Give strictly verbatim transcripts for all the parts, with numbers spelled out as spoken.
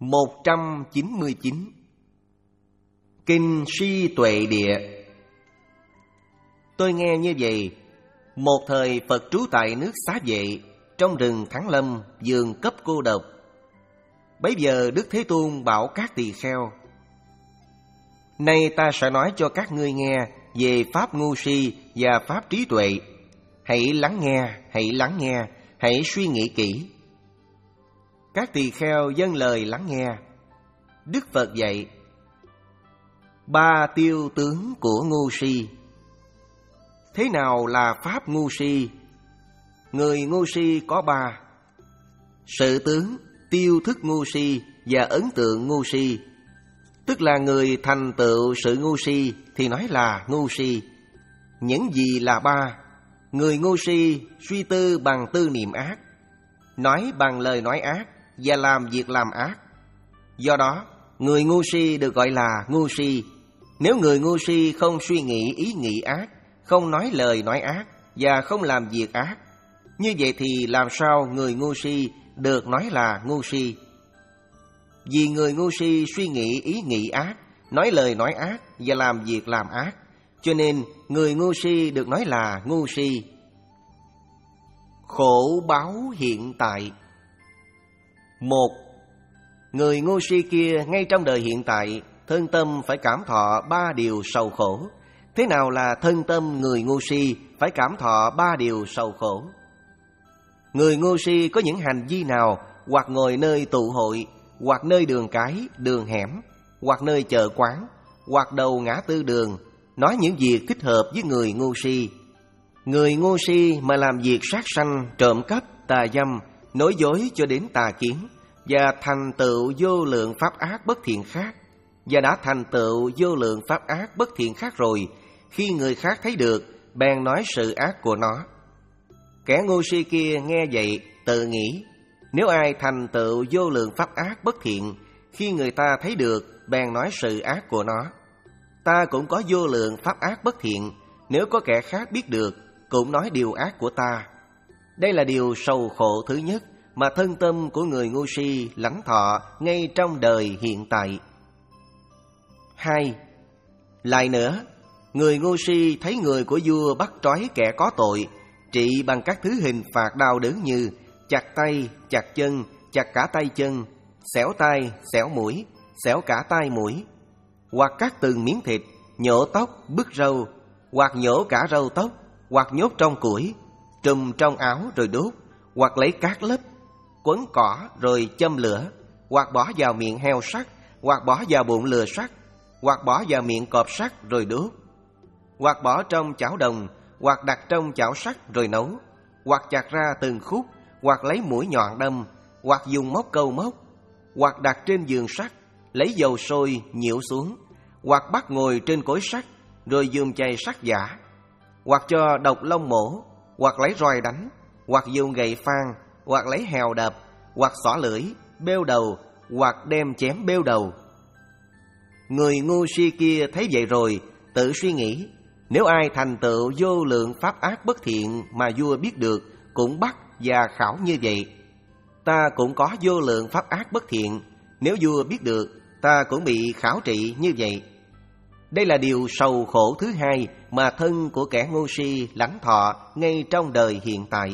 một trăm chín mươi chín. Kinh Si Tuệ Địa. Tôi nghe như vậy, một thời Phật trú tại nước Xá Vệ, trong rừng Thắng Lâm, vườn cấp cô độc. Bấy giờ Đức Thế Tôn bảo các tỳ kheo: nay ta sẽ nói cho các ngươi nghe về pháp ngu si và pháp trí tuệ. Hãy lắng nghe, hãy lắng nghe, hãy suy nghĩ kỹ. Các tỳ kheo dâng lời lắng nghe. Đức Phật dạy: ba tiêu tướng của ngu si. Thế nào là pháp ngu si? Người ngu si có ba: sự tướng, tiêu thức ngu si và ấn tượng ngu si. Tức là người thành tựu sự ngu si thì nói là ngu si. Những gì là ba? Người ngu si suy tư bằng tư niệm ác, nói bằng lời nói ác và làm việc làm ác. Do đó, người ngu si được gọi là ngu si. Nếu người ngu si không suy nghĩ ý nghĩ ác, không nói lời nói ác và không làm việc ác, như vậy thì làm sao người ngu si được nói là ngu si? Vì người ngu si suy nghĩ ý nghĩ ác, nói lời nói ác và làm việc làm ác, cho nên người ngu si được nói là ngu si. Khổ báo hiện tại. Một, người ngu si kia ngay trong đời hiện tại, thân tâm phải cảm thọ ba điều sầu khổ. Thế nào là thân tâm người ngu si phải cảm thọ ba điều sầu khổ? Người ngu si có những hành vi nào, hoặc ngồi nơi tụ hội, hoặc nơi đường cái, đường hẻm, hoặc nơi chợ quán, hoặc đầu ngã tư đường, nói những việc thích hợp với người ngu si. Người ngu si mà làm việc sát sanh, trộm cắp, tà dâm, nói dối cho đến tà kiến, và thành tựu vô lượng pháp ác bất thiện khác, và đã thành tựu vô lượng pháp ác bất thiện khác rồi, khi người khác thấy được, bèn nói sự ác của nó. Kẻ ngu si kia nghe vậy, tự nghĩ: nếu ai thành tựu vô lượng pháp ác bất thiện, khi người ta thấy được, bèn nói sự ác của nó. Ta cũng có vô lượng pháp ác bất thiện, nếu có kẻ khác biết được, cũng nói điều ác của ta. Đây là điều sầu khổ thứ nhất mà thân tâm của người ngu si lãnh thọ ngay trong đời hiện tại. Hai, lại nữa, người ngu si thấy người của vua bắt trói kẻ có tội, trị bằng các thứ hình phạt đau đớn như chặt tay, chặt chân, chặt cả tay chân, xẻo tai, xẻo mũi, xẻo cả tai mũi, hoặc cắt từng miếng thịt, nhổ tóc, bứt râu, hoặc nhổ cả râu tóc, hoặc nhốt trong củi, trùm trong áo rồi đốt, hoặc lấy cát lấp, quấn cỏ rồi châm lửa, hoặc bỏ vào miệng heo sắt, hoặc bỏ vào bụng lừa sắt, hoặc bỏ vào miệng cọp sắt rồi đốt, hoặc bỏ trong chảo đồng, hoặc đặt trong chảo sắt rồi nấu, hoặc chặt ra từng khúc, hoặc lấy mũi nhọn đâm, hoặc dùng móc câu móc, hoặc đặt trên giường sắt, lấy dầu sôi nhiễu xuống, hoặc bắt ngồi trên cối sắt, rồi dùng chày sắt giả, hoặc cho độc lông mổ, hoặc lấy roi đánh, hoặc dùng gậy phang, hoặc lấy hèo đập, hoặc xỏ lưỡi, bêu đầu, hoặc đem chém bêu đầu. Người ngu si kia thấy vậy rồi, tự suy nghĩ: nếu ai thành tựu vô lượng pháp ác bất thiện mà vua biết được, cũng bắt và khảo như vậy, ta cũng có vô lượng pháp ác bất thiện, nếu vua biết được, ta cũng bị khảo trị như vậy. Đây là điều sầu khổ thứ hai mà thân của kẻ ngu si lãnh thọ ngay trong đời hiện tại.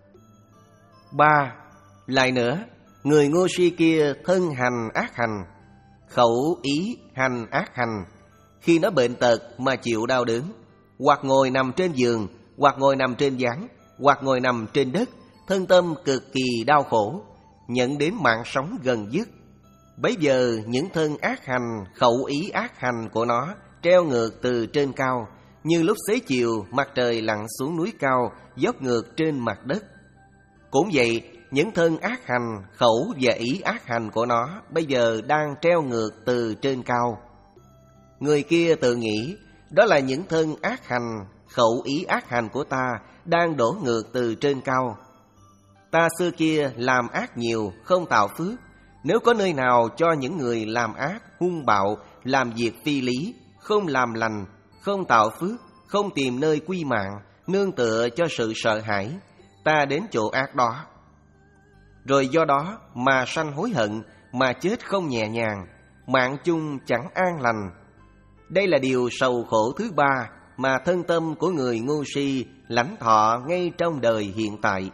Ba, lại nữa, người ngu si kia thân hành ác hành, khẩu ý hành ác hành. Khi nó bệnh tật mà chịu đau đớn, hoặc ngồi nằm trên giường, hoặc ngồi nằm trên gián, hoặc ngồi nằm trên đất, thân tâm cực kỳ đau khổ, nhận đến mạng sống gần dứt. Bấy giờ những thân ác hành, khẩu ý ác hành của nó treo ngược từ trên cao, như lúc xế chiều mặt trời lặn xuống núi cao, dốc ngược trên mặt đất. Cũng vậy, những thân ác hành, khẩu và ý ác hành của nó bây giờ đang treo ngược từ trên cao. Người kia tự nghĩ: đó là những thân ác hành, khẩu ý ác hành của ta đang đổ ngược từ trên cao. Ta xưa kia làm ác nhiều, không tạo phước. Nếu có nơi nào cho những người làm ác, hung bạo, làm việc phi lý, không làm lành, không tạo phước, không tìm nơi quy mạng, nương tựa cho sự sợ hãi, ta đến chỗ ác đó. Rồi do đó mà sanh hối hận, mà chết không nhẹ nhàng, mạng chung chẳng an lành. Đây là điều sầu khổ thứ ba mà thân tâm của người ngu si lãnh thọ ngay trong đời hiện tại.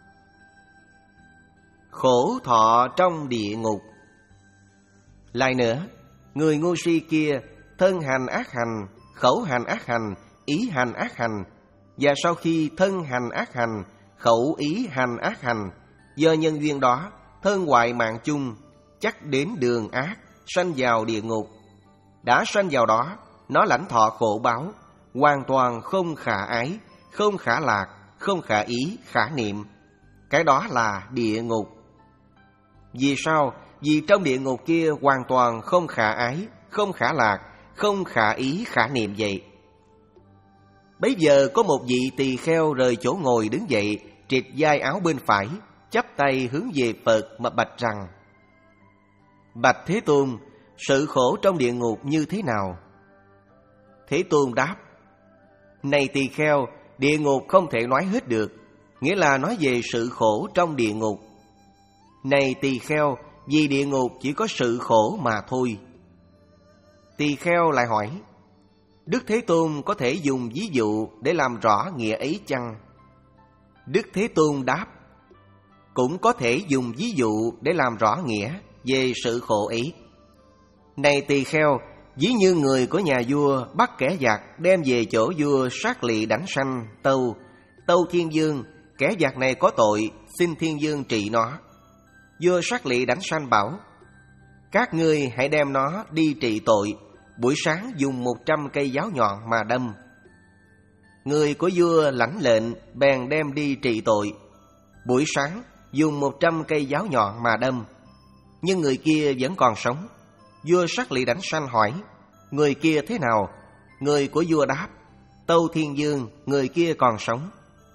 Khổ thọ trong địa ngục. Lại nữa, người ngu si kia thân hành ác hành, khẩu hành ác hành, ý hành ác hành, và sau khi thân hành ác hành, khẩu ý hành ác hành, do nhân duyên đó, thân hoại mạng chung, chắc đến đường ác, sanh vào địa ngục. Đã sanh vào đó, nó lãnh thọ khổ báo, hoàn toàn không khả ái, không khả lạc, không khả ý, khả niệm. Cái đó là địa ngục. Vì sao? Vì trong địa ngục kia hoàn toàn không khả ái, không khả lạc, không khả ý, khả niệm vậy. Bấy giờ có một vị tỳ kheo rời chỗ ngồi đứng dậy, trịt vai áo bên phải, chắp tay hướng về Phật mà bạch rằng: Bạch Thế Tôn, sự khổ trong địa ngục như thế nào? Thế Tôn đáp: Này tỳ kheo, địa ngục không thể nói hết được, nghĩa là nói về sự khổ trong địa ngục. Này tỳ kheo, vì địa ngục chỉ có sự khổ mà thôi. Tỳ kheo lại hỏi: Đức Thế Tôn có thể dùng ví dụ để làm rõ nghĩa ấy chăng? Đức Thế Tôn đáp: Cũng có thể dùng ví dụ để làm rõ nghĩa về sự khổ ấy. Này tỳ kheo, ví như người của nhà vua bắt kẻ giặc đem về chỗ vua sát lỵ đánh sanh Tâu. Tâu Thiên Vương, kẻ giặc này có tội, xin Thiên Vương trị nó. Vua sát lỵ đánh sanh bảo: Các ngươi hãy đem nó đi trị tội, buổi sáng dùng một trăm cây giáo nhọn mà đâm. Người của vua lãnh lệnh bèn đem đi trị tội, buổi sáng dùng một trăm cây giáo nhọn mà đâm. Nhưng người kia vẫn còn sống. Vua sát lỵ đánh sanh hỏi: Người kia thế nào? Người của vua đáp: Tâu Thiên Vương, người kia còn sống.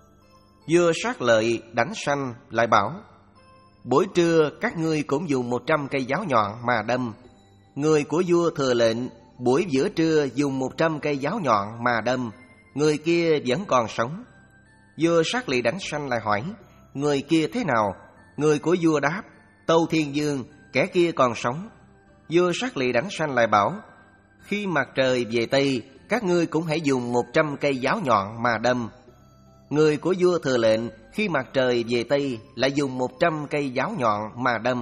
Vua sát lợi đánh sanh lại bảo: Buổi trưa các ngươi cũng dùng một trăm cây giáo nhọn mà đâm. Người của vua thừa lệnh buổi giữa trưa dùng một trăm cây giáo nhọn mà đâm. Người kia vẫn còn sống. Vua sát lỵ đánh sanh lại hỏi: Người kia thế nào? Người của vua đáp: Tâu Thiên Vương, kẻ kia còn sống. Vua sát lỵ đánh sanh lại bảo: Khi mặt trời về Tây, các ngươi cũng hãy dùng một trăm cây giáo nhọn mà đâm. Người của vua thừa lệnh khi mặt trời về Tây lại dùng một trăm cây giáo nhọn mà đâm.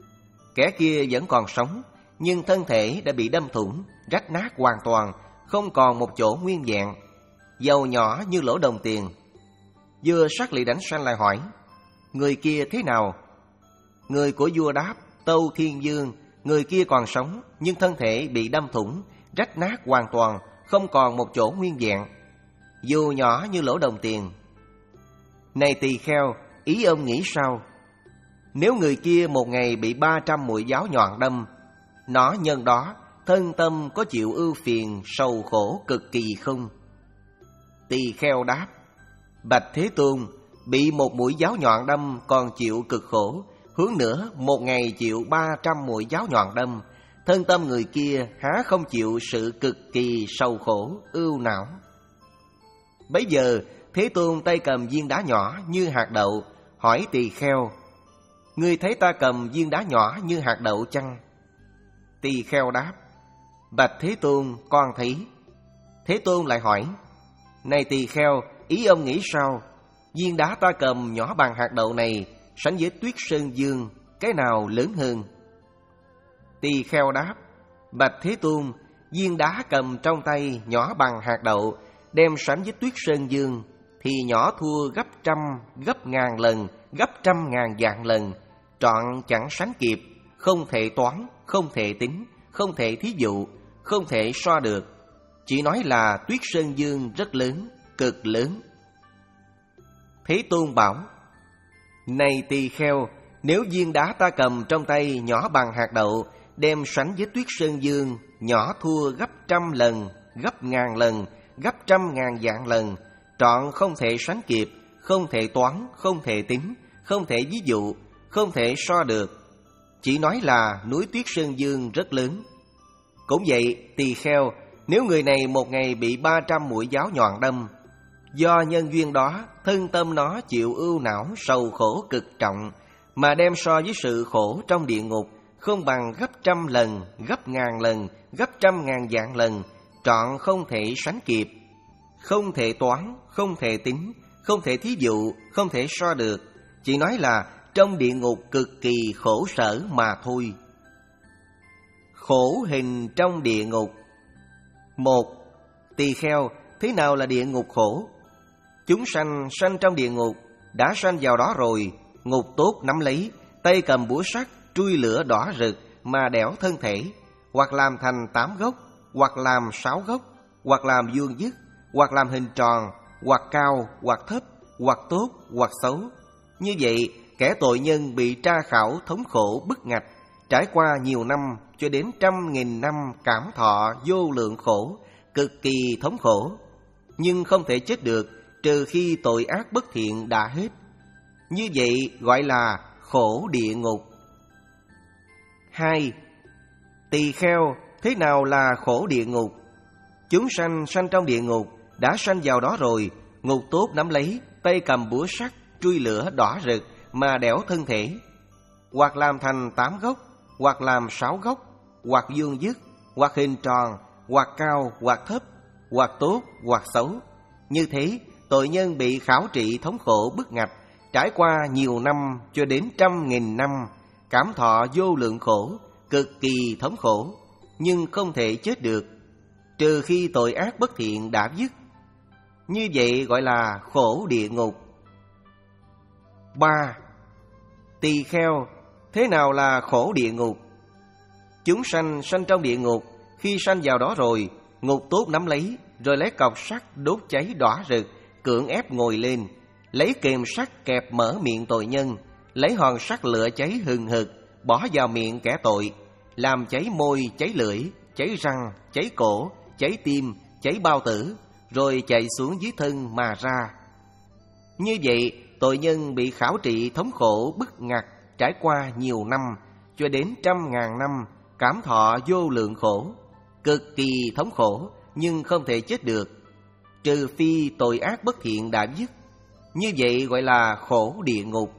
Kẻ kia vẫn còn sống, nhưng thân thể đã bị đâm thủng, rách nát hoàn toàn, không còn một chỗ nguyên vẹn, dầu nhỏ như lỗ đồng tiền. Vua sát lỵ đánh sanh lại hỏi: Người kia thế nào? Người của vua đáp: Tâu Thiên Vương, người kia còn sống, nhưng thân thể bị đâm thủng, rách nát hoàn toàn, không còn một chỗ nguyên vẹn, dù nhỏ như lỗ đồng tiền. Này tỳ kheo, ý ông nghĩ sao? Nếu người kia một ngày bị ba trăm mũi giáo nhọn đâm, nó nhân đó thân tâm có chịu ưu phiền sầu khổ cực kỳ không? Tỳ kheo đáp: Bạch Thế Tôn, bị một mũi giáo nhọn đâm còn chịu cực khổ, hướng nữa một ngày chịu ba trăm mũi giáo nhọn đâm, thân tâm người kia há không chịu sự cực kỳ sầu khổ ưu não. Bấy giờ Thế Tôn tay cầm viên đá nhỏ như hạt đậu, hỏi tỳ kheo: Ngươi thấy ta cầm viên đá nhỏ như hạt đậu chăng? Tỳ kheo đáp: Bạch Thế Tôn, con thấy. Thế Tôn lại hỏi: Này tỳ kheo, ý ông nghĩ sao? Viên đá ta cầm nhỏ bằng hạt đậu này sánh với Tuyết Sơn Dương, cái nào lớn hơn? Tỳ kheo đáp: Bạch Thế Tôn, viên đá cầm trong tay nhỏ bằng hạt đậu, đem sánh với Tuyết Sơn Dương thì nhỏ thua gấp trăm, gấp ngàn lần, gấp trăm ngàn vạn lần, trọn chẳng sánh kịp, không thể toán, không thể tính, không thể thí dụ, không thể so được. Chỉ nói là Tuyết Sơn Dương rất lớn, cực lớn. Thế Tôn bảo: Này tỳ kheo, nếu viên đá ta cầm trong tay nhỏ bằng hạt đậu, đem sánh với Tuyết Sơn Dương, nhỏ thua gấp trăm lần, gấp ngàn lần, gấp trăm ngàn vạn lần, trọn không thể sánh kịp, không thể toán, không thể tính, không thể ví dụ, không thể so được. Chỉ nói là núi Tuyết Sơn Dương rất lớn. Cũng vậy, tỳ kheo, nếu người này một ngày bị ba trăm mũi giáo nhọn đâm, do nhân duyên đó, thân tâm nó chịu ưu não sầu khổ cực trọng, mà đem so với sự khổ trong địa ngục, không bằng gấp trăm lần, gấp ngàn lần, gấp trăm ngàn vạn lần, trọn không thể sánh kịp. Không thể toán, không thể tính, không thể thí dụ, không thể so được. Chỉ nói là trong địa ngục cực kỳ khổ sở mà thôi. Khổ hình trong địa ngục. Một. Tỳ kheo, thế nào là địa ngục khổ? Chúng sanh sanh trong địa ngục, đã sanh vào đó rồi, ngục tốt nắm lấy, tay cầm búa sắt, trui lửa đỏ rực mà đẽo thân thể, hoặc làm thành tám gốc, hoặc làm sáu gốc, hoặc làm vuông vức, hoặc làm hình tròn, hoặc cao, hoặc thấp, hoặc tốt, hoặc xấu. Như vậy, kẻ tội nhân bị tra khảo thống khổ bức ngặt, trải qua nhiều năm cho đến trăm nghìn năm cảm thọ vô lượng khổ, cực kỳ thống khổ, nhưng không thể chết được trừ khi tội ác bất thiện đã hết. Như vậy gọi là khổ địa ngục. Hai. Tỳ kheo, thế nào là khổ địa ngục? Chúng sanh sanh trong địa ngục, đã sanh vào đó rồi, ngục tốt nắm lấy, tay cầm búa sắt, trui lửa đỏ rực mà đẽo thân thể, hoặc làm thành tám gốc, hoặc làm sáu gốc, hoặc vuông vức, hoặc hình tròn, hoặc cao, hoặc thấp, hoặc tốt, hoặc xấu. Như thế, tội nhân bị khảo trị thống khổ bức ngặt, trải qua nhiều năm cho đến trăm nghìn năm, cảm thọ vô lượng khổ, cực kỳ thống khổ, nhưng không thể chết được, trừ khi tội ác bất thiện đã dứt. Như vậy gọi là khổ địa ngục. Ba. Tỳ kheo, thế nào là khổ địa ngục? Chúng sanh sanh trong địa ngục, khi sanh vào đó rồi, ngục tốt nắm lấy, rồi lấy cọc sắt đốt cháy đỏ rực, cưỡng ép ngồi lên, lấy kềm sắt kẹp mở miệng tội nhân, lấy hòn sắt lửa cháy hừng hực bỏ vào miệng kẻ tội, làm cháy môi, cháy lưỡi, cháy răng, cháy cổ, cháy tim, cháy bao tử, rồi chạy xuống dưới thân mà ra. Như vậy, tội nhân bị khảo trị thống khổ bức ngặt, trải qua nhiều năm cho đến trăm ngàn năm, cảm thọ vô lượng khổ, cực kỳ thống khổ, nhưng không thể chết được, trừ phi tội ác bất thiện đã dứt. Như vậy gọi là khổ địa ngục.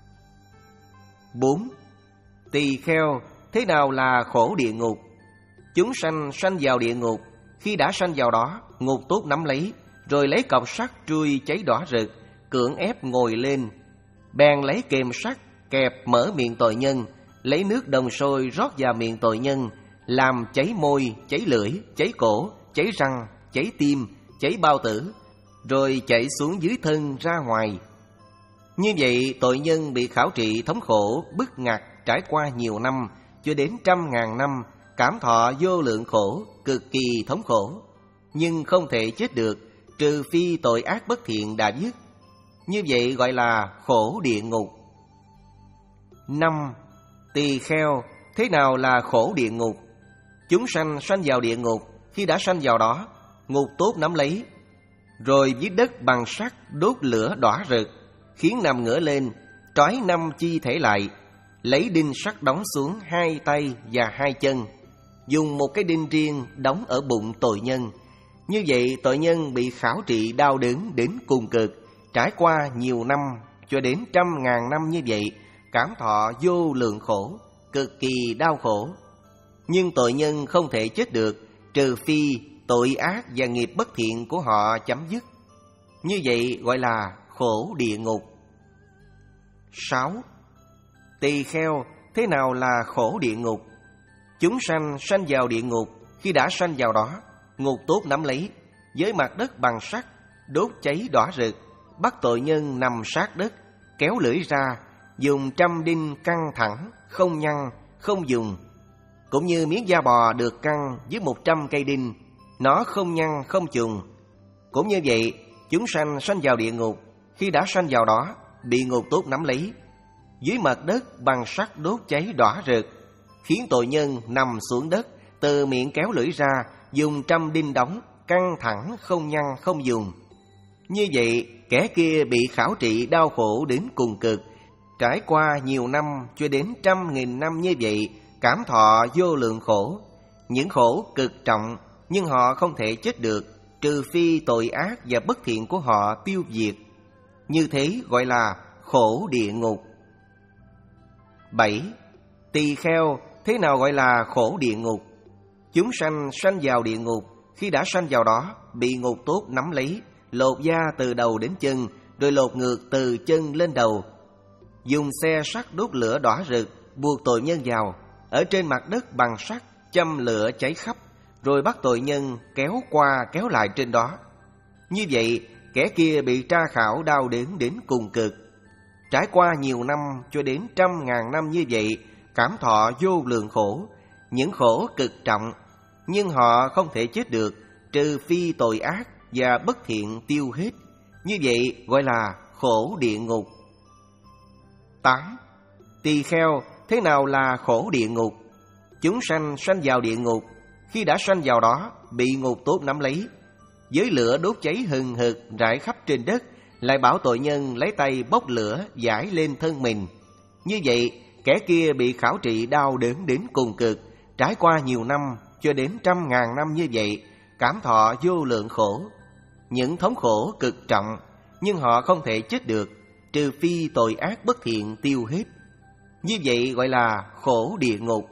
Bốn. Tỳ kheo, thế nào là khổ địa ngục? Chúng sanh sanh vào địa ngục, khi đã sanh vào đó, ngục tốt nắm lấy, rồi lấy cọc sắt trui cháy đỏ rực, cưỡng ép ngồi lên, bèn lấy kềm sắt kẹp mở miệng tội nhân, lấy nước đồng sôi rót vào miệng tội nhân, làm cháy môi, cháy lưỡi, cháy cổ, cháy răng, cháy tim, cháy bao tử, rồi chạy xuống dưới thân ra ngoài. Như vậy, tội nhân bị khảo trị thống khổ bức ngặt, trải qua nhiều năm cho đến trăm ngàn năm, cảm thọ vô lượng khổ, cực kỳ thống khổ, nhưng không thể chết được, trừ phi tội ác bất thiện đã dứt. Như vậy gọi là khổ địa ngục. Năm. Tỳ kheo, thế nào là khổ địa ngục? Chúng sanh sanh vào địa ngục, khi đã sanh vào đó, ngục tốt nắm lấy, rồi dưới đất bằng sắt đốt lửa đỏ rực, khiến nằm ngửa lên, trói năm chi thể lại, lấy đinh sắt đóng xuống hai tay và hai chân, dùng một cái đinh riêng đóng ở bụng tội nhân. Như vậy, tội nhân bị khảo trị đau đớn đến cùng cực, trải qua nhiều năm cho đến trăm ngàn năm. Như vậy, cảm thọ vô lượng khổ, cực kỳ đau khổ, nhưng tội nhân không thể chết được, trừ phi tội ác và nghiệp bất thiện của họ chấm dứt. Như vậy gọi là khổ địa ngục. Sáu. Tỳ kheo, thế nào là khổ địa ngục? Chúng sanh sanh vào địa ngục, khi đã sanh vào đó, ngục tốt nắm lấy, với mặt đất bằng sắt đốt cháy đỏ rực, bắt tội nhân nằm sát đất, kéo lưỡi ra, dùng trăm đinh căng thẳng, không nhăn, không dùng. Cũng như miếng da bò được căng với một trăm cây đinh, nó không nhăn không chùng. Cũng như vậy, chúng sanh sanh vào địa ngục, khi đã sanh vào đó, bị ngục tốt nắm lấy, dưới mặt đất bằng sắt đốt cháy đỏ rực, khiến tội nhân nằm xuống đất, từ miệng kéo lưỡi ra, dùng trăm đinh đóng, căng thẳng không nhăn không dùng. Như vậy, kẻ kia bị khảo trị đau khổ đến cùng cực, trải qua nhiều năm cho đến trăm nghìn năm. Như vậy, cảm thọ vô lượng khổ, những khổ cực trọng, nhưng họ không thể chết được, trừ phi tội ác và bất thiện của họ tiêu diệt. Như thế gọi là khổ địa ngục. Bảy. Tỳ kheo, thế nào gọi là khổ địa ngục? Chúng sanh sanh vào địa ngục, khi đã sanh vào đó, bị ngục tốt nắm lấy, lột da từ đầu đến chân, rồi lột ngược từ chân lên đầu. Dùng xe sắt đốt lửa đỏ rực, buộc tội nhân vào, ở trên mặt đất bằng sắt, châm lửa cháy khắp, rồi bắt tội nhân kéo qua kéo lại trên đó. Như vậy, kẻ kia bị tra khảo đau đớn đến cùng cực. Trải qua nhiều năm cho đến trăm ngàn năm như vậy, cảm thọ vô lượng khổ, những khổ cực trọng, nhưng họ không thể chết được, trừ phi tội ác và bất thiện tiêu hết. Như vậy gọi là khổ địa ngục. tám. Tỳ kheo, thế nào là khổ địa ngục? Chúng sanh sanh vào địa ngục, khi đã sanh vào đó, bị ngục tốt nắm lấy, với lửa đốt cháy hừng hực rải khắp trên đất, lại bảo tội nhân lấy tay bốc lửa giải lên thân mình. Như vậy, kẻ kia bị khảo trị đau đớn đến cùng cực, trải qua nhiều năm cho đến trăm ngàn năm như vậy, cảm thọ vô lượng khổ, những thống khổ cực trọng, nhưng họ không thể chết được, trừ phi tội ác bất thiện tiêu hết. Như vậy gọi là khổ địa ngục.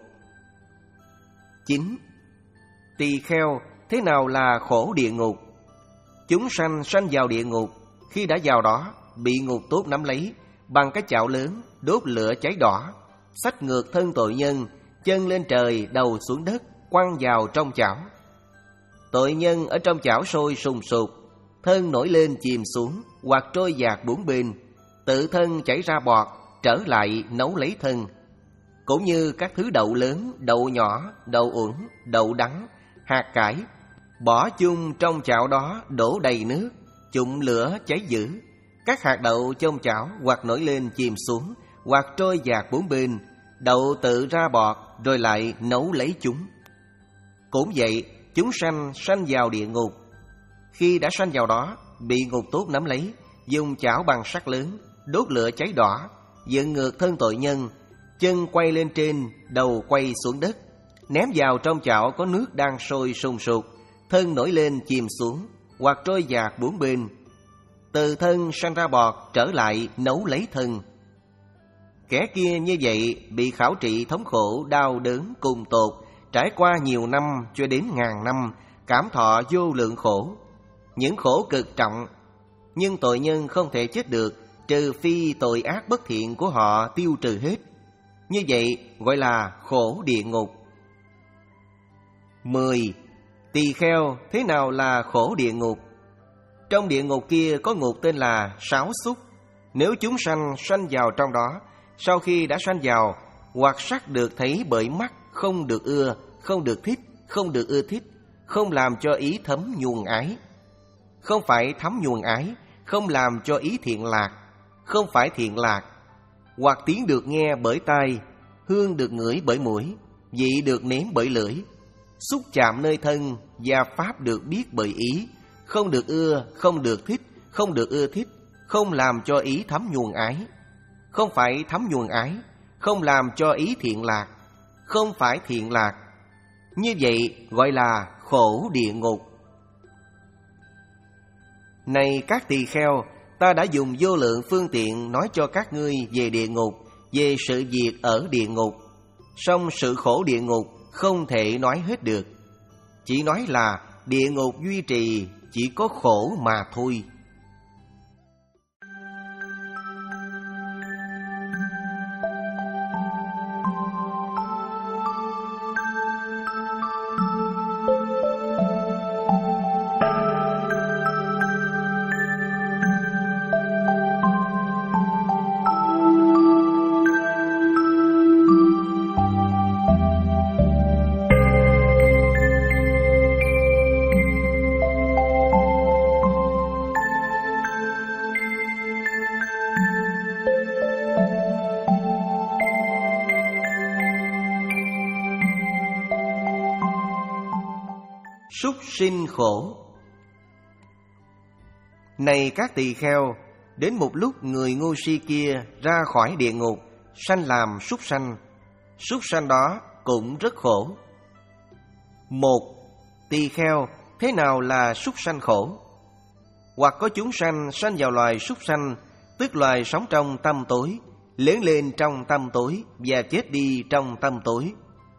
chín. Tỳ kheo, thế nào là khổ địa ngục? Chúng sanh sanh vào địa ngục, khi đã vào đó, bị ngục tốt nắm lấy, bằng cái chảo lớn đốt lửa cháy đỏ, xách ngược thân tội nhân, chân lên trời, đầu xuống đất, quăng vào trong chảo. Tội nhân ở trong chảo sôi sùng sục, thân nổi lên chìm xuống, hoặc trôi dạt bốn bên, tự thân chảy ra bọt, trở lại nấu lấy thân. Cũng như các thứ đậu lớn, đậu nhỏ, đậu uẩn, đậu đắng, hạt cải, bỏ chung trong chảo đó đổ đầy nước, chụng lửa cháy dữ. Các hạt đậu trong chảo hoặc nổi lên chìm xuống, hoặc trôi dạt bốn bên, đậu tự ra bọt, rồi lại nấu lấy chúng. Cũng vậy, chúng sanh sanh vào địa ngục, khi đã sanh vào đó, bị ngục tốt nắm lấy, dùng chảo bằng sắt lớn đốt lửa cháy đỏ, dựng ngược thân tội nhân, chân quay lên trên, đầu quay xuống đất, ném vào trong chảo có nước đang sôi sùng sục, thân nổi lên chìm xuống, hoặc trôi dạt bốn bên, từ thân sanh ra bọt, trở lại nấu lấy thân. Kẻ kia như vậy bị khảo trị thống khổ đau đớn cùng tột, trải qua nhiều năm cho đến ngàn năm, cảm thọ vô lượng khổ, những khổ cực trọng, nhưng tội nhân không thể chết được, trừ phi tội ác bất thiện của họ tiêu trừ hết. Như vậy gọi là khổ địa ngục. mười. Tỳ kheo, thế nào là khổ địa ngục? Trong địa ngục kia có ngục tên là Sáo Xúc. Nếu chúng sanh sanh vào trong đó, sau khi đã sanh vào, hoặc sắc được thấy bởi mắt, không được ưa, không được thích, không được ưa thích, không làm cho ý thấm nhuần ái. Không phải thấm nhuần ái, không làm cho ý thiện lạc, không phải thiện lạc. Hoặc tiếng được nghe bởi tai, hương được ngửi bởi mũi, vị được nếm bởi lưỡi, xúc chạm nơi thân và pháp được biết bởi ý, không được ưa, không được thích, không được ưa thích, không làm cho ý thấm nhuần ái. Không phải thấm nhuần ái, không làm cho ý thiện lạc, không phải thiện lạc. Như vậy gọi là khổ địa ngục. Này các tỳ kheo, ta đã dùng vô lượng phương tiện nói cho các ngươi về địa ngục, về sự việc ở địa ngục. Song sự khổ địa ngục không thể nói hết được. Chỉ nói là địa ngục duy trì chỉ có khổ mà thôi. Súc sinh khổ. Này các tỳ kheo, đến một lúc người ngu si kia ra khỏi địa ngục, sanh làm súc sanh. Súc sanh đó cũng rất khổ. Một. Tỳ kheo, thế nào là súc sanh khổ? Hoặc có chúng sanh sanh vào loài súc sanh, tức loài sống trong tăm tối, lớn lên trong tăm tối và chết đi trong tăm tối.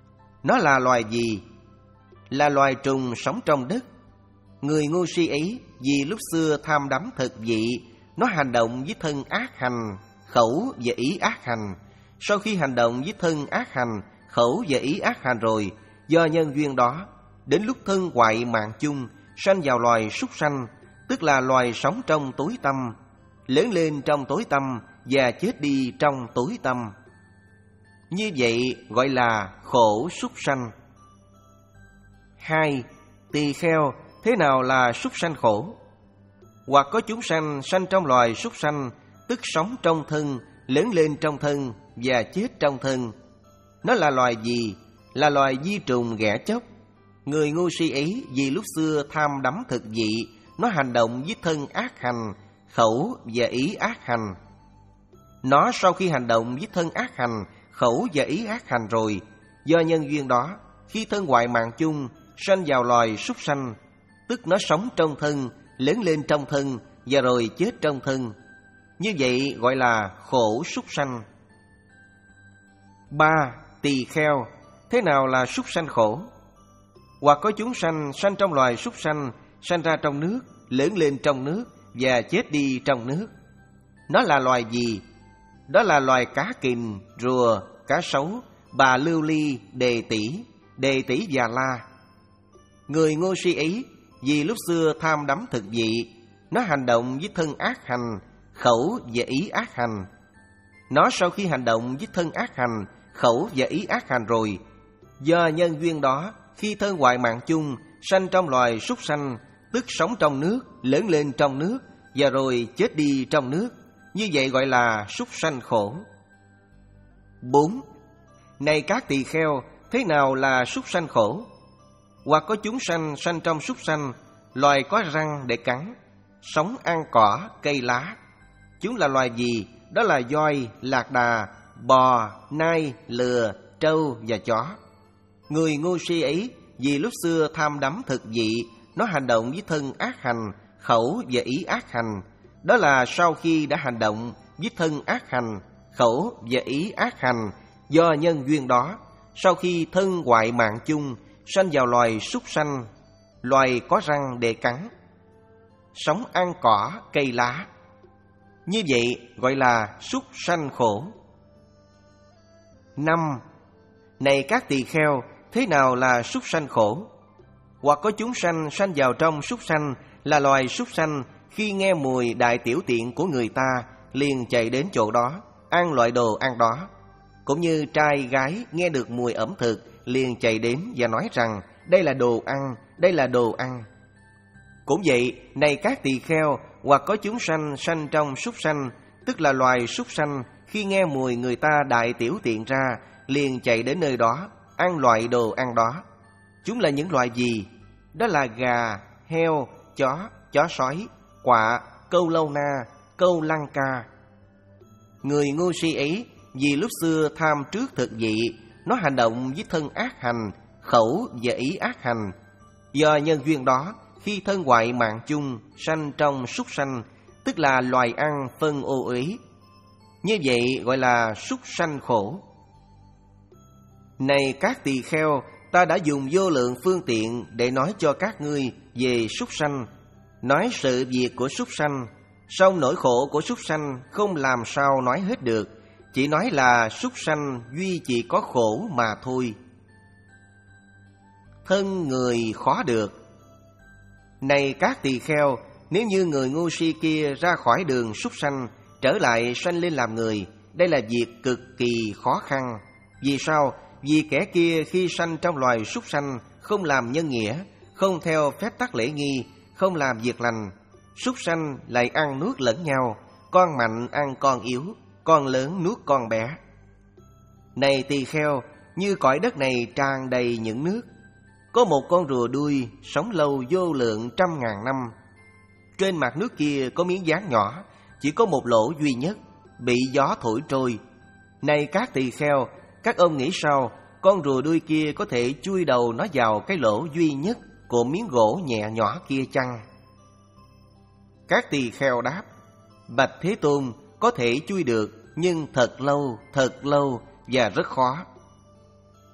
Nó là loài gì? Là loài trùng sống trong đất. Người ngu si ấy vì lúc xưa tham đắm thực vị, nó hành động với thân ác hành, khẩu và ý ác hành. Sau khi hành động với thân ác hành, khẩu và ý ác hành rồi, do nhân duyên đó, đến lúc thân hoại mạng chung, sanh vào loài súc sanh, tức là loài sống trong tối tăm, lớn lên trong tối tăm và chết đi trong tối tăm. Như vậy gọi là khổ súc sanh. Hai. Tỳ kheo, thế nào là súc sanh khổ? Hoặc có chúng sanh sanh trong loài súc sanh, tức sống trong thân, lớn lên trong thân và chết trong thân. Nó là loài gì? Là loài di trùng ghẻ chóc. Người ngu si ấy vì lúc xưa tham đắm thực vị, nó hành động với thân ác hành, khẩu và ý ác hành. Nó sau khi hành động với thân ác hành, khẩu và ý ác hành rồi, do nhân duyên đó, khi thân hoại mạng chung, sanh vào loài súc sanh, tức nó sống trong thân, lớn lên trong thân và rồi chết trong thân. Như vậy gọi là khổ súc sanh. Ba. Tỳ kheo, thế nào là súc sanh khổ? Hoặc có chúng sanh sanh trong loài súc sanh, sanh ra trong nước, lớn lên trong nước và chết đi trong nước. Nó là loài gì? Đó là loài cá kình, rùa, cá sấu, bà lưu ly, đề tỷ, đề tỷ già la. Người ngu si ấy vì lúc xưa tham đắm thực vị, nó hành động với thân ác hành, khẩu và ý ác hành. Nó sau khi hành động với thân ác hành, khẩu và ý ác hành rồi, do nhân duyên đó, khi thân hoại mạng chung, sanh trong loài súc sanh, tức sống trong nước, lớn lên trong nước và rồi chết đi trong nước. Như vậy gọi là súc sanh khổ. Bốn. Này các tỳ kheo, thế nào là súc sanh khổ? Hoặc có chúng sanh sanh trong súc sanh, loài có răng để cắn, sống ăn cỏ, cây lá. Chúng là loài gì? Đó là voi, lạc đà, bò, nai, lừa, trâu và chó. Người ngu si ấy vì lúc xưa tham đắm thực vị, nó hành động với thân ác hành, khẩu và ý ác hành. Đó là sau khi đã hành động với thân ác hành, khẩu và ý ác hành, do nhân duyên đó, sau khi thân hoại mạng chung, sanh vào loài súc sanh, loài có răng để cắn, sống ăn cỏ, cây lá. Như vậy gọi là súc sanh khổ. Năm. Này các tỳ kheo, thế nào là súc sanh khổ? Hoặc có chúng sanh sanh vào trong súc sanh, là loài súc sanh, khi nghe mùi đại tiểu tiện của người ta, liền chạy đến chỗ đó, ăn loại đồ ăn đó. Cũng như trai gái nghe được mùi ẩm thực, liền chạy đến và nói rằng đây là đồ ăn, đây là đồ ăn. Cũng vậy, này các tỳ kheo, hoặc có chúng sanh sanh trong súc sanh, tức là loài súc sanh, khi nghe mùi người ta đại tiểu tiện ra, liền chạy đến nơi đó, ăn loại đồ ăn đó. Chúng là những loại gì? Đó là gà, heo, chó, chó sói, quạ, câu lâu na, câu lăng ca. Người ngu si ấy vì lúc xưa tham trước thực vị, nó hành động với thân ác hành, khẩu và ý ác hành. Do nhân duyên đó, khi thân hoại mạng chung, sanh trong súc sanh, tức là loài ăn phân ô uế. Như vậy gọi là súc sanh khổ. Này các tỳ kheo, ta đã dùng vô lượng phương tiện để nói cho các ngươi về súc sanh, nói sự việc của súc sanh. Song nỗi khổ của súc sanh không làm sao nói hết được, chỉ nói là súc sanh duy chỉ có khổ mà thôi. Thân người khó được. Này các tỳ kheo, nếu như người ngu si kia ra khỏi đường súc sanh, trở lại sanh lên làm người, đây là việc cực kỳ khó khăn. Vì sao? Vì kẻ kia khi sanh trong loài súc sanh, không làm nhân nghĩa, không theo phép tắc lễ nghi, không làm việc lành. Súc sanh lại ăn nuốt lẫn nhau, con mạnh ăn con yếu, con lớn nuốt con bé. Này tỳ kheo, như cõi đất này tràn đầy những nước, có một con rùa đuôi sống lâu vô lượng trăm ngàn năm. Trên mặt nước kia có miếng dán nhỏ, chỉ có một lỗ duy nhất, bị gió thổi trôi. Này các tỳ kheo, các ông nghĩ sao con rùa đuôi kia có thể chui đầu nó vào cái lỗ duy nhất của miếng gỗ nhẹ nhỏ kia chăng? Các tỳ kheo đáp: Bạch Thế Tôn, có thể chui được, nhưng thật lâu, thật lâu và rất khó.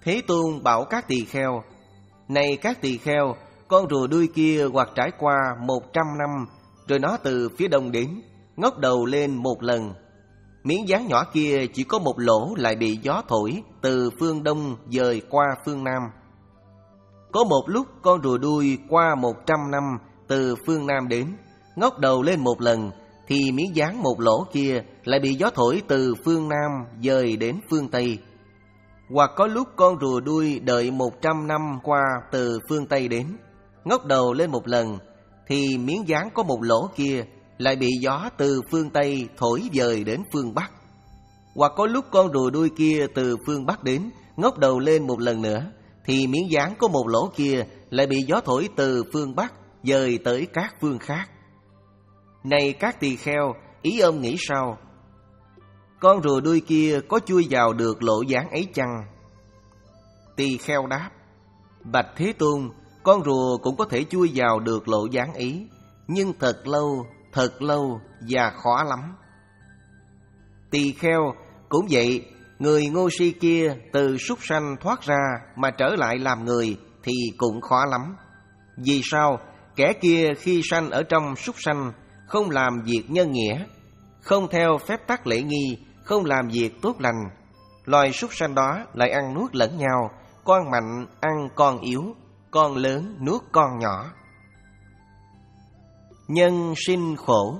Thế Tôn bảo các tỳ kheo: này các tỳ kheo, con rùa đuôi kia hoặc trải qua một trăm năm, rồi nó từ phía đông đến, ngóc đầu lên một lần. Miếng dán nhỏ kia chỉ có một lỗ lại bị gió thổi từ phương đông dời qua phương nam. Có một lúc con rùa đuôi qua một trăm năm từ phương nam đến, ngóc đầu lên một lần, thì miếng dán một lỗ kia lại bị gió thổi từ phương nam dời đến phương tây. Hoặc có lúc con rùa đuôi đợi một trăm năm qua từ phương tây đến, ngóc đầu lên một lần, thì miếng dán có một lỗ kia lại bị gió từ phương tây thổi dời đến phương bắc. Hoặc có lúc con rùa đuôi kia từ phương bắc đến, ngóc đầu lên một lần nữa, thì miếng dán có một lỗ kia lại bị gió thổi từ phương bắc dời tới các phương khác. Này các tỳ kheo, ý ông nghĩ sao? Con rùa đuôi kia có chui vào được lỗ dán ấy chăng? Tỳ kheo đáp: bạch Thế Tôn, con rùa cũng có thể chui vào được lỗ dán ấy, nhưng thật lâu, thật lâu và khó lắm. Tỳ kheo, cũng vậy, người ngu si kia từ súc sanh thoát ra mà trở lại làm người thì cũng khó lắm. Vì sao? Kẻ kia khi sanh ở trong súc sanh không làm việc nhân nghĩa, không theo phép tắc lễ nghi, không làm việc tốt lành. Loài súc sanh đó lại ăn nuốt lẫn nhau, con mạnh ăn con yếu, con lớn nuốt con nhỏ. Nhân sinh khổ.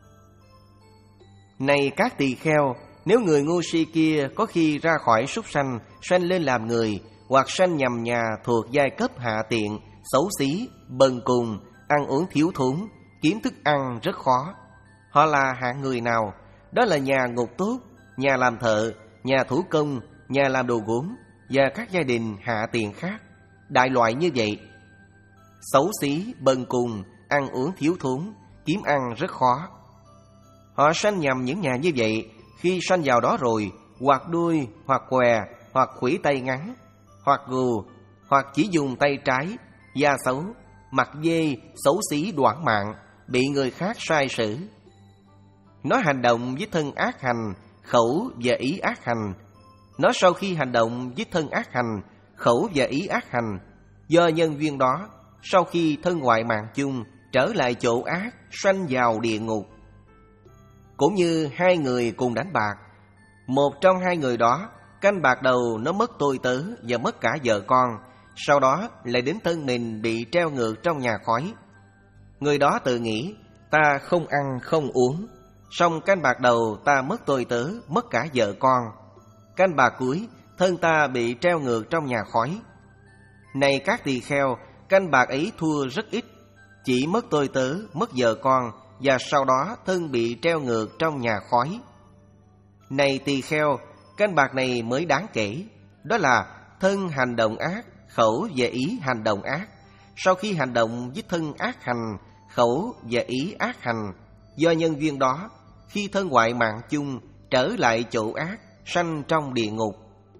Này các tỳ kheo, nếu người ngu si kia có khi ra khỏi súc sanh, sanh lên làm người, hoặc sanh nhầm nhà thuộc giai cấp hạ tiện, xấu xí, bần cùng, ăn uống thiếu thốn, kiếm thức ăn rất khó. Họ là hạng người nào? Đó là nhà ngục tốt, nhà làm thợ, nhà thủ công, nhà làm đồ gốm và các gia đình hạ tiện khác. Đại loại như vậy. Xấu xí, bần cùng, ăn uống thiếu thốn, kiếm ăn rất khó. Họ sanh nhầm những nhà như vậy, khi sanh vào đó rồi, hoặc đuôi, hoặc què, hoặc khuỷu tay ngắn, hoặc gù, hoặc chỉ dùng tay trái, da xấu, mặt dê, xấu xí đoản mạng, bị người khác sai xử. Nó hành động với thân ác hành, khẩu và ý ác hành. Nó sau khi hành động với thân ác hành, khẩu và ý ác hành, do nhân duyên đó, sau khi thân ngoại mạng chung, trở lại chỗ ác, sanh vào địa ngục. Cũng như hai người cùng đánh bạc, một trong hai người đó, canh bạc đầu nó mất tôi tớ và mất cả vợ con, sau đó lại đến thân mình bị treo ngược trong nhà khói. Người đó tự nghĩ, ta không ăn không uống, xong canh bạc đầu ta mất tôi tớ, mất cả vợ con. Canh bạc cuối, thân ta bị treo ngược trong nhà khói. Này các tỳ kheo, canh bạc ấy thua rất ít, chỉ mất tôi tớ, mất vợ con, và sau đó thân bị treo ngược trong nhà khói. Này tỳ kheo, canh bạc này mới đáng kể, đó là thân hành động ác, khẩu và ý hành động ác. Sau khi hành động với thân ác hành, khẩu và ý ác hành, do nhân duyên đó, khi thân ngoại mạng chung, trở lại chỗ ác, sanh trong địa ngục.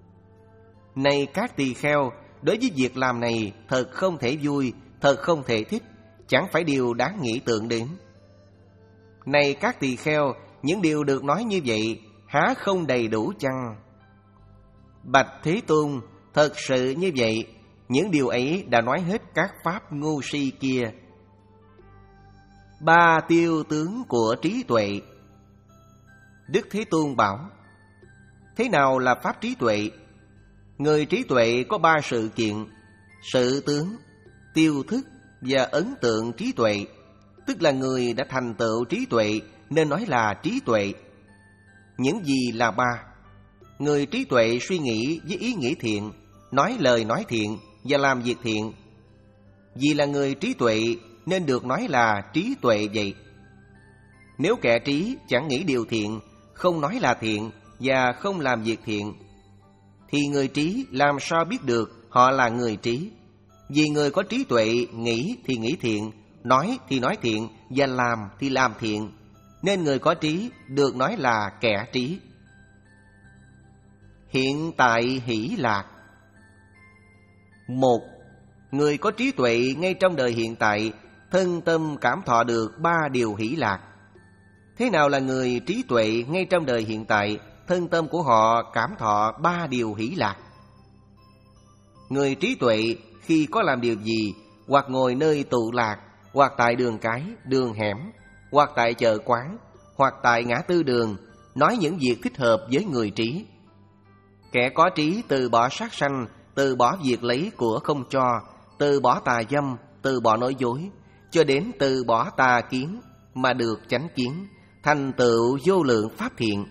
Này các tỳ kheo, đối với việc làm này thật không thể vui, thật không thể thích, chẳng phải điều đáng nghĩ tượng đến. Này các tỳ kheo, những điều được nói như vậy há không đầy đủ chăng? Bạch Thế Tôn, thật sự như vậy, những điều ấy đã nói hết các pháp ngu si kia. Ba tiêu tướng của trí tuệ. Đức Thế Tôn bảo: thế nào là pháp trí tuệ? Người trí tuệ có ba sự kiện: sự tướng, tiêu thức và ấn tượng trí tuệ. Tức là người đã thành tựu trí tuệ nên nói là trí tuệ. Những gì là ba? Người trí tuệ suy nghĩ với ý nghĩ thiện, nói lời nói thiện và làm việc thiện. Vì là người trí tuệ nên được nói là trí tuệ vậy. Nếu kẻ trí chẳng nghĩ điều thiện, không nói là thiện và không làm việc thiện, thì người trí làm sao biết được họ là người trí? Vì người có trí tuệ nghĩ thì nghĩ thiện, nói thì nói thiện và làm thì làm thiện, nên người có trí được nói là kẻ trí. Hiện tại hỷ lạc. Một, người có trí tuệ ngay trong đời hiện tại, thân tâm cảm thọ được ba điều hỷ lạc. Thế nào là người trí tuệ ngay trong đời hiện tại, thân tâm của họ cảm thọ ba điều hỷ lạc? Người trí tuệ khi có làm điều gì, hoặc ngồi nơi tụ lạc, hoặc tại đường cái, đường hẻm, hoặc tại chợ quán, hoặc tại ngã tư đường, nói những việc thích hợp với người trí. Kẻ có trí từ bỏ sát sanh, từ bỏ việc lấy của không cho, từ bỏ tà dâm, từ bỏ nói dối, cho đến từ bỏ tà kiến mà được chánh kiến, thành tựu vô lượng pháp thiện.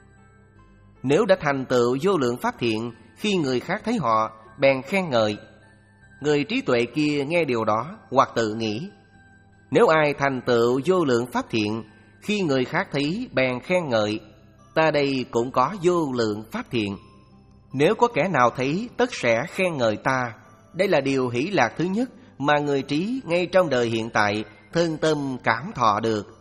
Nếu đã thành tựu vô lượng pháp thiện, khi người khác thấy họ bèn khen ngợi. Người trí tuệ kia nghe điều đó hoặc tự nghĩ: nếu ai thành tựu vô lượng pháp thiện, khi người khác thấy bèn khen ngợi, ta đây cũng có vô lượng pháp thiện. Nếu có kẻ nào thấy, tất sẽ khen ngợi ta. Đây là điều hỷ lạc thứ nhất mà người trí ngay trong đời hiện tại thân tâm cảm thọ được.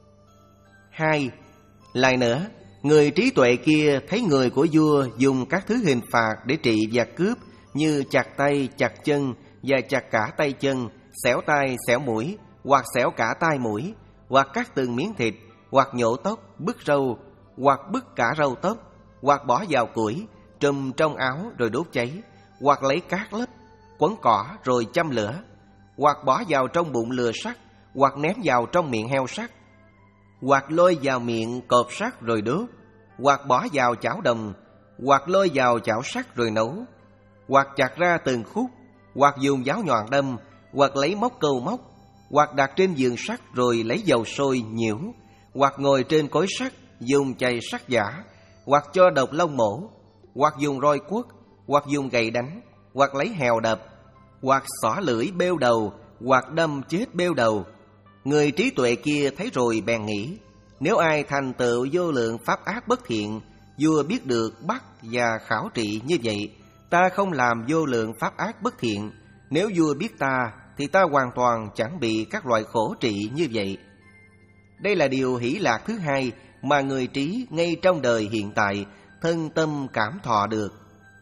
Hai, lại nữa, người trí tuệ kia thấy người của vua dùng các thứ hình phạt để trị và cướp, như chặt tay, chặt chân và chặt cả tay chân, xẻo tay, xẻo mũi, hoặc xẻo cả tai mũi, hoặc cắt từng miếng thịt, hoặc nhổ tóc, bứt râu, hoặc bứt cả râu tóc, hoặc bỏ vào củi, trùm trong áo rồi đốt cháy, hoặc lấy cát lấp, quấn cỏ rồi châm lửa, hoặc bỏ vào trong bụng lừa sắt, hoặc ném vào trong miệng heo sắt, hoặc lôi vào miệng cọp sắt rồi đốt, hoặc bỏ vào chảo đồng, hoặc lôi vào chảo sắt rồi nấu, hoặc chặt ra từng khúc, hoặc dùng giáo nhọn đâm, hoặc lấy móc câu móc, hoặc đặt trên giường sắt rồi lấy dầu sôi nhiễu, hoặc ngồi trên cối sắt dùng chày sắt giả, hoặc cho độc lông mổ, hoặc dùng roi quất, hoặc dùng gậy đánh, hoặc lấy hèo đập, hoặc xỏ lưỡi bêu đầu, hoặc đâm chết bêu đầu. Người trí tuệ kia thấy rồi bèn nghĩ: nếu ai thành tựu vô lượng pháp ác bất thiện, vua biết được bắt và khảo trị như vậy, ta không làm vô lượng pháp ác bất thiện. Nếu vua biết ta, thì ta hoàn toàn chẳng bị các loại khổ trị như vậy. Đây là điều hỷ lạc thứ hai mà người trí ngay trong đời hiện tại thân tâm cảm thọ được.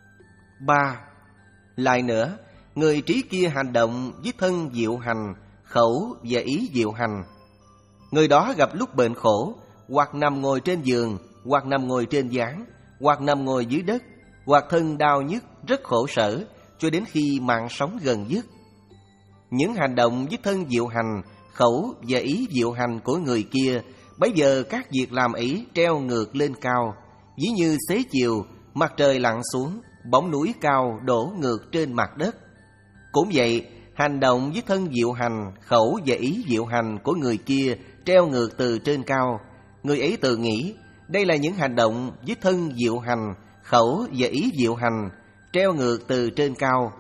Ba, lại nữa, người trí kia hành động với thân diệu hành, khẩu và ý diệu hành. Người đó gặp lúc bệnh khổ, hoặc nằm ngồi trên giường, hoặc nằm ngồi trên gián, hoặc nằm ngồi dưới đất, hoặc thân đau nhức rất khổ sở, cho đến khi mạng sống gần dứt. Những hành động với thân diệu hành, khẩu và ý diệu hành của người kia, bấy giờ các việc làm ấy treo ngược lên cao, ví như xế chiều, mặt trời lặn xuống, bóng núi cao đổ ngược trên mặt đất. Cũng vậy, hành động với thân diệu hành, khẩu và ý diệu hành của người kia treo ngược từ trên cao. Người ấy tự nghĩ: đây là những hành động với thân diệu hành, khẩu và ý diệu hành treo ngược từ trên cao.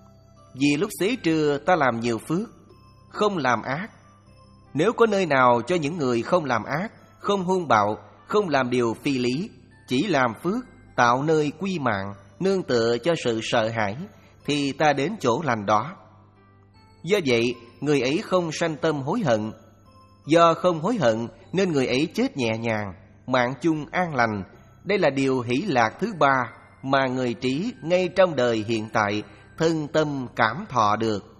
Vì lúc xế trưa ta làm nhiều phước, không làm ác. Nếu có nơi nào cho những người không làm ác, không hung bạo, không làm điều phi lý, chỉ làm phước, tạo nơi quy mạng, nương tựa cho sự sợ hãi, thì ta đến chỗ lành đó. Do vậy, người ấy không sanh tâm hối hận. Do không hối hận nên người ấy chết nhẹ nhàng, mạng chung an lành. Đây là điều hỷ lạc thứ ba mà người trí ngay trong đời hiện tại thân tâm cảm thọ được.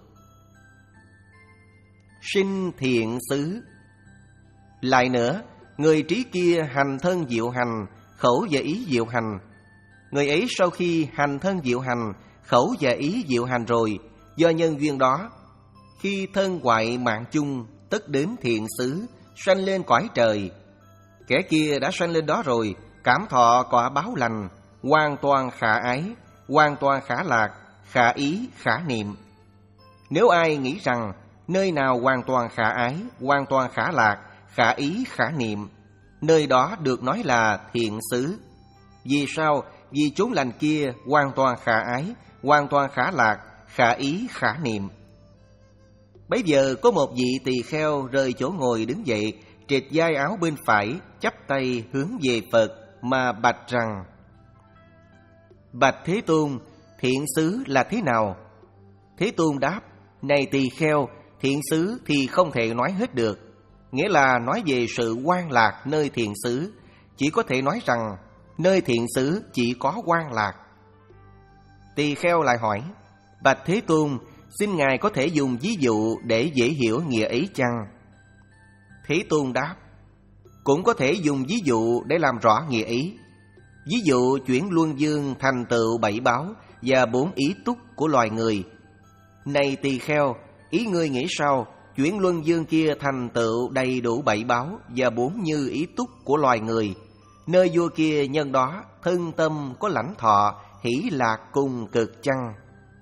Sinh thiện xứ. Lại nữa, người trí kia hành thân diệu hành, khẩu và ý diệu hành. Người ấy sau khi hành thân diệu hành, khẩu và ý diệu hành rồi, do nhân duyên đó, khi thân hoại mạng chung, tất đến thiện xứ, sanh lên cõi trời. Kẻ kia đã sanh lên đó rồi, cảm thọ quả báo lành, hoàn toàn khả ái, hoàn toàn khả lạc, khả ý, khả niệm. Nếu ai nghĩ rằng nơi nào hoàn toàn khả ái, hoàn toàn khả lạc, khả ý, khả niệm, nơi đó được nói là thiện xứ. Vì sao? Vì chốn lành kia hoàn toàn khả ái, hoàn toàn khả lạc, khả ý, khả niệm. Bấy giờ có một vị tỳ kheo rời chỗ ngồi đứng dậy, trệt vai áo bên phải, chắp tay hướng về Phật mà bạch rằng: Bạch Thế Tôn, thiện xứ là thế nào? Thế Tôn đáp: Này tỳ kheo, thiện xứ thì không thể nói hết được. Nghĩa là nói về sự hoan lạc nơi thiện xứ, chỉ có thể nói rằng nơi thiện xứ chỉ có hoan lạc. Tỳ kheo lại hỏi: Bạch Thế Tôn, xin Ngài có thể dùng ví dụ để dễ hiểu nghĩa ấy chăng? Thế Tôn đáp: Cũng có thể dùng ví dụ để làm rõ nghĩa ấy. Ví dụ chuyển luân dương thành tựu bảy báo, và bốn ý túc của loài người. Này tỳ kheo, ý ngươi nghĩ sao? Chuyển luân dương kia thành tựu đầy đủ bảy báo và bốn như ý túc của loài người. Nơi vua kia nhân đó thân tâm có lãnh thọ hỷ lạc cùng cực chăng?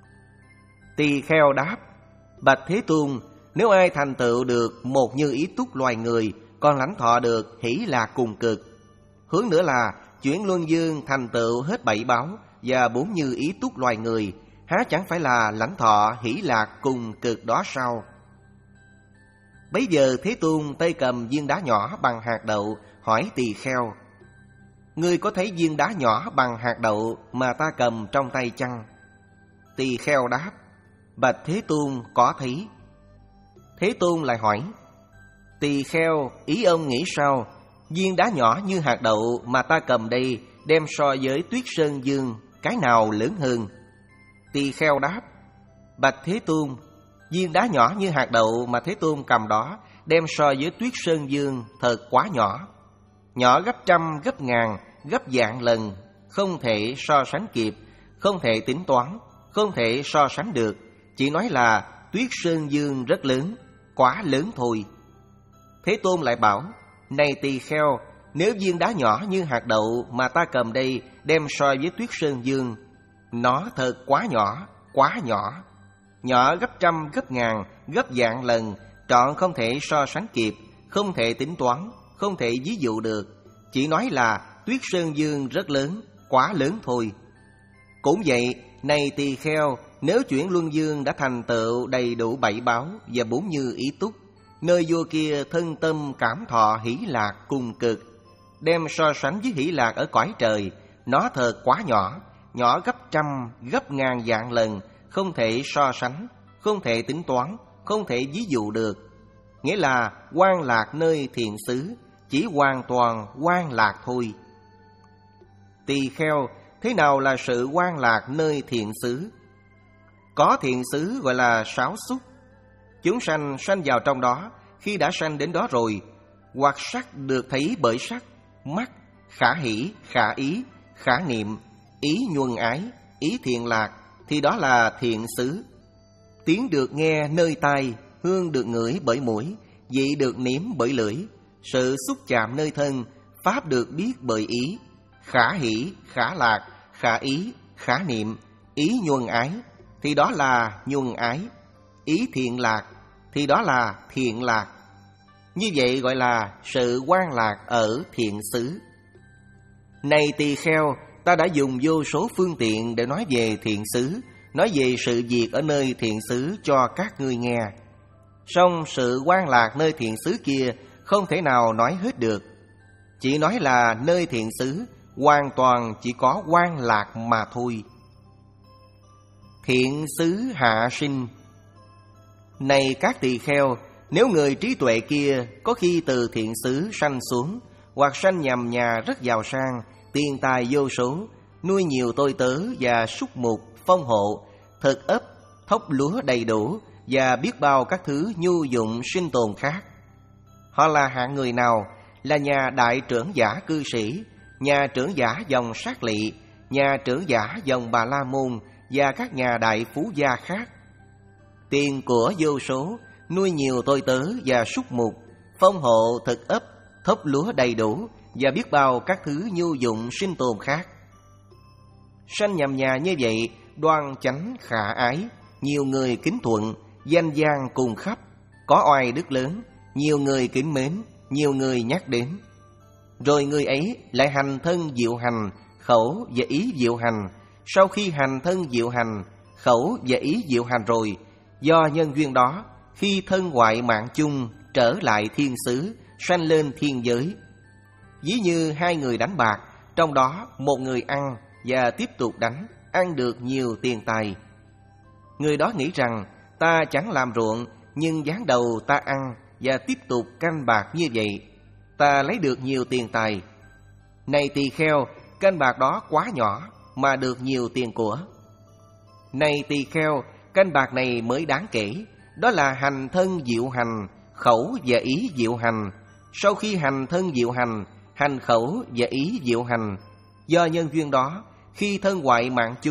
Tỳ kheo đáp: Bạch Thế Tôn, nếu ai thành tựu được một như ý túc loài người, còn lãnh thọ được hỷ lạc cùng cực. Hướng nữa là chuyển luân dương thành tựu hết bảy báo và bốn như ý túc loài người, há chẳng phải là lãnh thọ hỷ lạc cùng cực đó sao? Bấy giờ Thế Tôn tay cầm viên đá nhỏ bằng hạt đậu, hỏi tỳ kheo: Ngươi có thấy viên đá nhỏ bằng hạt đậu mà ta cầm trong tay chăng? Tỳ kheo đáp: Bạch Thế Tôn, có thấy. Thế Tôn lại hỏi: Tỳ kheo, ý ông nghĩ sao? Viên đá nhỏ như hạt đậu mà ta cầm đây đem so với Tuyết Sơn Dương, cái nào lớn hơn? Tỳ kheo đáp: Bạch Thế Tôn, viên đá nhỏ như hạt đậu mà Thế Tôn cầm đó đem so với Tuyết Sơn Dương thật quá nhỏ. Nhỏ gấp trăm, gấp ngàn, gấp vạn lần, không thể so sánh kịp, không thể tính toán, không thể so sánh được. Chỉ nói là Tuyết Sơn Dương rất lớn, quá lớn thôi. Thế Tôn lại bảo: Này tỳ kheo, nếu viên đá nhỏ như hạt đậu mà ta cầm đây đem so với Tuyết Sơn Dương, nó thật quá nhỏ, quá nhỏ. Nhỏ gấp trăm, gấp ngàn, gấp vạn lần, trọn không thể so sánh kịp, không thể tính toán, không thể ví dụ được. Chỉ nói là Tuyết Sơn Dương rất lớn, quá lớn thôi. Cũng vậy, này tỳ kheo, nếu chuyển luân dương đã thành tựu đầy đủ bảy báo và bốn như ý túc, nơi vua kia thân tâm cảm thọ hỷ lạc cùng cực, đem so sánh với hỷ lạc ở cõi trời, nó thật quá nhỏ, nhỏ gấp trăm, gấp ngàn vạn lần, không thể so sánh, không thể tính toán, không thể ví dụ được. Nghĩa là quan lạc nơi thiện xứ, chỉ hoàn toàn quan lạc thôi. Tỳ kheo, thế nào là sự quan lạc nơi thiện xứ? Có thiện xứ gọi là sáo xúc. Chúng sanh sanh vào trong đó, khi đã sanh đến đó rồi, hoặc sắc được thấy bởi sắc, mắt, khả hỷ, khả ý, khả niệm, ý nhuần ái, ý thiện lạc, thì đó là thiện xứ. Tiếng được nghe nơi tai, hương được ngửi bởi mũi, vị được nếm bởi lưỡi, sự xúc chạm nơi thân, pháp được biết bởi ý, khả hỷ, khả lạc, khả ý, khả niệm, ý nhuần ái, thì đó là nhuần ái, ý thiện lạc, thì đó là thiện lạc. Như vậy gọi là sự quan lạc ở thiện xứ. Này tỳ kheo, ta đã dùng vô số phương tiện để nói về thiện xứ, nói về sự việc ở nơi thiện xứ cho các ngươi nghe. Song sự quan lạc nơi thiện xứ kia không thể nào nói hết được. Chỉ nói là nơi thiện xứ hoàn toàn chỉ có quan lạc mà thôi. Thiện xứ hạ sinh. Này các tỳ kheo, nếu người trí tuệ kia có khi từ thiện xứ sanh xuống, hoặc sanh nhằm nhà rất giàu sang, tiền tài vô số, nuôi nhiều tôi tớ và súc mục, phong hộ, thực ấp, thóc lúa đầy đủ và biết bao các thứ nhu dụng sinh tồn khác. Họ là hạng người nào? Là nhà đại trưởng giả cư sĩ, nhà trưởng giả dòng Sát Lị, nhà trưởng giả dòng Bà La Môn và các nhà đại phú gia khác. Tiền của vô số, nuôi nhiều tôi tớ và súc mục, phong hộ thực ấp, thóc lúa đầy đủ và biết bao các thứ nhu dụng sinh tồn khác. Sanh nhằm nhà như vậy, đoan chánh khả ái, nhiều người kính thuận, danh giang cùng khắp, có oai đức lớn, nhiều người kính mến, nhiều người nhắc đến. Rồi người ấy lại hành thân diệu hành, khẩu và ý diệu hành. Sau khi hành thân diệu hành, khẩu và ý diệu hành rồi, do nhân duyên đó, khi thân ngoại mạng chung trở lại thiên xứ, sanh lên thiên giới. Ví như hai người đánh bạc, trong đó một người ăn và tiếp tục đánh, ăn được nhiều tiền tài. Người đó nghĩ rằng ta chẳng làm ruộng, nhưng giáng đầu ta ăn và tiếp tục canh bạc như vậy, ta lấy được nhiều tiền tài. Này tỳ kheo, canh bạc đó quá nhỏ mà được nhiều tiền của. Này tỳ kheo, canh bạc này mới đáng kể, đó là hành thân diệu hành, khẩu và ý diệu hành. Sau khi hành thân diệu hành, hành khẩu và ý diệu hành, do nhân duyên đó, khi thân ngoại mạng chung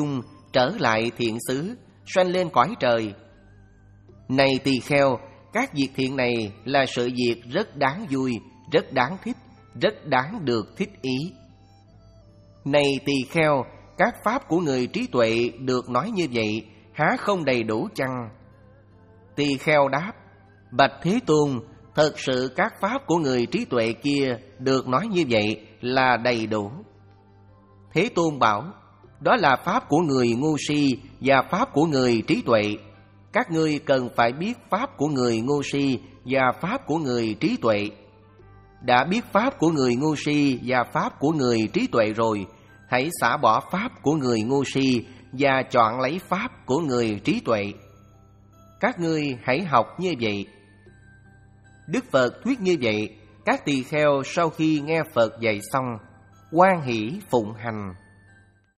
trở lại thiện xứ, sanh lên cõi trời. Này tỳ kheo, các việc thiện này là sự việc rất đáng vui, rất đáng thích, rất đáng được thích ý. Này tỳ kheo, các pháp của người trí tuệ được nói như vậy, há không đầy đủ chăng? Tỳ kheo đáp: Bạch Thế Tôn, thật sự các pháp của người trí tuệ kia được nói như vậy là đầy đủ. Thế Tôn bảo: Đó là pháp của người ngu si và pháp của người trí tuệ. Các ngươi cần phải biết pháp của người ngu si và pháp của người trí tuệ. Đã biết pháp của người ngu si và pháp của người trí tuệ rồi, hãy xả bỏ pháp của người ngu si và chọn lấy pháp của người trí tuệ. Các ngươi hãy học như vậy. Đức Phật thuyết như vậy, các tỳ kheo sau khi nghe Phật dạy xong, hoan hỷ phụng hành.